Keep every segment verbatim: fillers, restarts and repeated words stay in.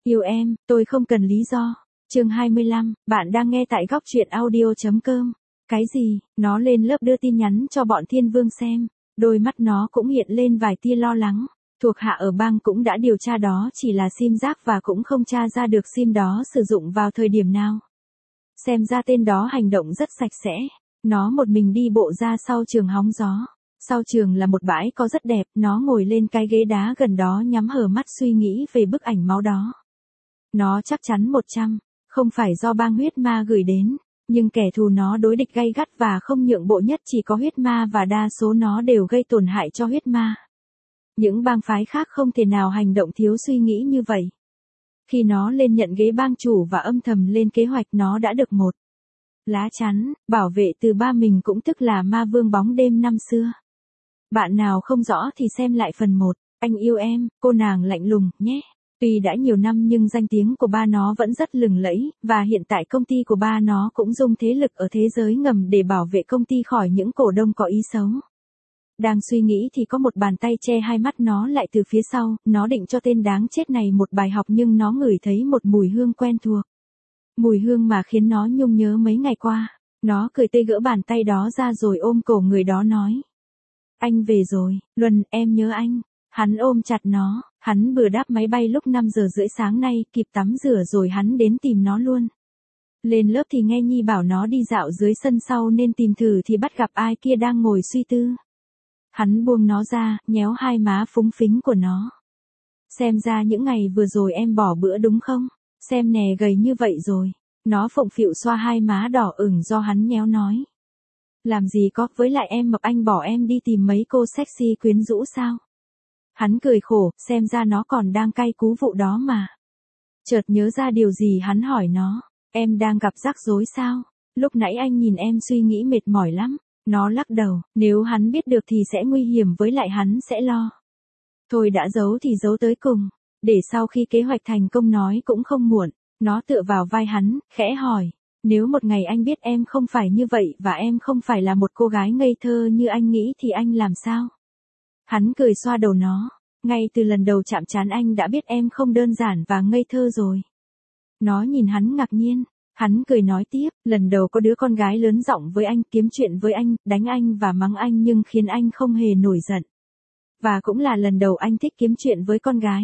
Yêu em, tôi không cần lý do. Chương hai mươi lăm, bạn đang nghe tại góc truyện audio chấm com. Cái gì? Nó lên lớp đưa tin nhắn cho bọn Thiên Vương xem. Đôi mắt nó cũng hiện lên vài tia lo lắng. Thuộc hạ ở bang cũng đã điều tra đó chỉ là sim rác và cũng không tra ra được sim đó sử dụng vào thời điểm nào. Xem ra tên đó hành động rất sạch sẽ. Nó một mình đi bộ ra sau trường hóng gió. Sau trường là một bãi có rất đẹp, nó ngồi lên cái ghế đá gần đó nhắm hờ mắt suy nghĩ về bức ảnh máu đó. Nó chắc chắn một trăm, không phải do bang huyết ma gửi đến, nhưng kẻ thù nó đối địch gay gắt và không nhượng bộ nhất chỉ có huyết ma và đa số nó đều gây tổn hại cho huyết ma. Những bang phái khác không thể nào hành động thiếu suy nghĩ như vậy. Khi nó lên nhận ghế bang chủ và âm thầm lên kế hoạch nó đã được một lá chắn, bảo vệ từ ba mình cũng tức là ma vương bóng đêm năm xưa. Bạn nào không rõ thì xem lại phần một, anh yêu em, cô nàng lạnh lùng, nhé. Tuy đã nhiều năm nhưng danh tiếng của ba nó vẫn rất lừng lẫy, và hiện tại công ty của ba nó cũng dùng thế lực ở thế giới ngầm để bảo vệ công ty khỏi những cổ đông có ý xấu. Đang suy nghĩ thì có một bàn tay che hai mắt nó lại từ phía sau, nó định cho tên đáng chết này một bài học nhưng nó ngửi thấy một mùi hương quen thuộc. Mùi hương mà khiến nó nhung nhớ mấy ngày qua. Nó cười tê gỡ bàn tay đó ra rồi ôm cổ người đó nói. Anh về rồi, Luân, em nhớ anh. Hắn ôm chặt nó, hắn vừa đáp máy bay lúc năm giờ rưỡi sáng nay, kịp tắm rửa rồi hắn đến tìm nó luôn. Lên lớp thì nghe Nhi bảo nó đi dạo dưới sân sau nên tìm thử thì bắt gặp ai kia đang ngồi suy tư. Hắn buông nó ra, nhéo hai má phúng phính của nó. Xem ra những ngày vừa rồi em bỏ bữa đúng không? Xem nè gầy như vậy rồi. Nó phụng phịu xoa hai má đỏ ửng do hắn nhéo nói. Làm gì có, với lại em mập anh bỏ em đi tìm mấy cô sexy quyến rũ sao? Hắn cười khổ, xem ra nó còn đang cay cú vụ đó mà. Chợt nhớ ra điều gì hắn hỏi nó, em đang gặp rắc rối sao? Lúc nãy anh nhìn em suy nghĩ mệt mỏi lắm. Nó lắc đầu, nếu hắn biết được thì sẽ nguy hiểm với lại hắn sẽ lo. Thôi đã giấu thì giấu tới cùng, để sau khi kế hoạch thành công nói cũng không muộn. Nó tựa vào vai hắn, khẽ hỏi, nếu một ngày anh biết em không phải như vậy và em không phải là một cô gái ngây thơ như anh nghĩ thì anh làm sao? Hắn cười xoa đầu nó, ngay từ lần đầu chạm trán anh đã biết em không đơn giản và ngây thơ rồi. Nó nhìn hắn ngạc nhiên, hắn cười nói tiếp, lần đầu có đứa con gái lớn giọng với anh, kiếm chuyện với anh, đánh anh và mắng anh nhưng khiến anh không hề nổi giận. Và cũng là lần đầu anh thích kiếm chuyện với con gái.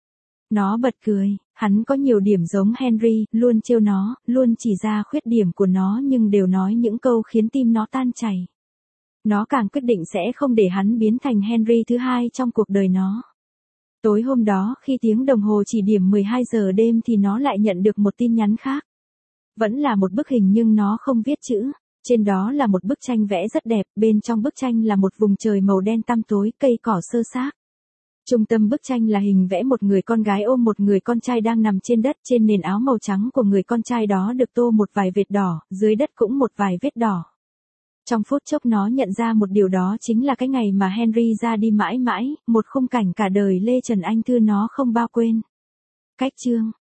Nó bật cười, hắn có nhiều điểm giống Henry, luôn trêu nó, luôn chỉ ra khuyết điểm của nó nhưng đều nói những câu khiến tim nó tan chảy. Nó càng quyết định sẽ không để hắn biến thành Henry thứ hai trong cuộc đời nó. Tối hôm đó khi tiếng đồng hồ chỉ điểm mười hai giờ đêm thì nó lại nhận được một tin nhắn khác. Vẫn là một bức hình nhưng nó không viết chữ. Trên đó là một bức tranh vẽ rất đẹp, bên trong bức tranh là một vùng trời màu đen tăm tối, cây cỏ xơ xác. Trung tâm bức tranh là hình vẽ một người con gái ôm một người con trai đang nằm trên đất, trên nền áo màu trắng của người con trai đó được tô một vài vệt đỏ, dưới đất cũng một vài vết đỏ. Trong phút chốc nó nhận ra một điều đó chính là cái ngày mà Henry ra đi mãi mãi, một khung cảnh cả đời Lê Trần Anh Thư nó không bao quên. Cách chương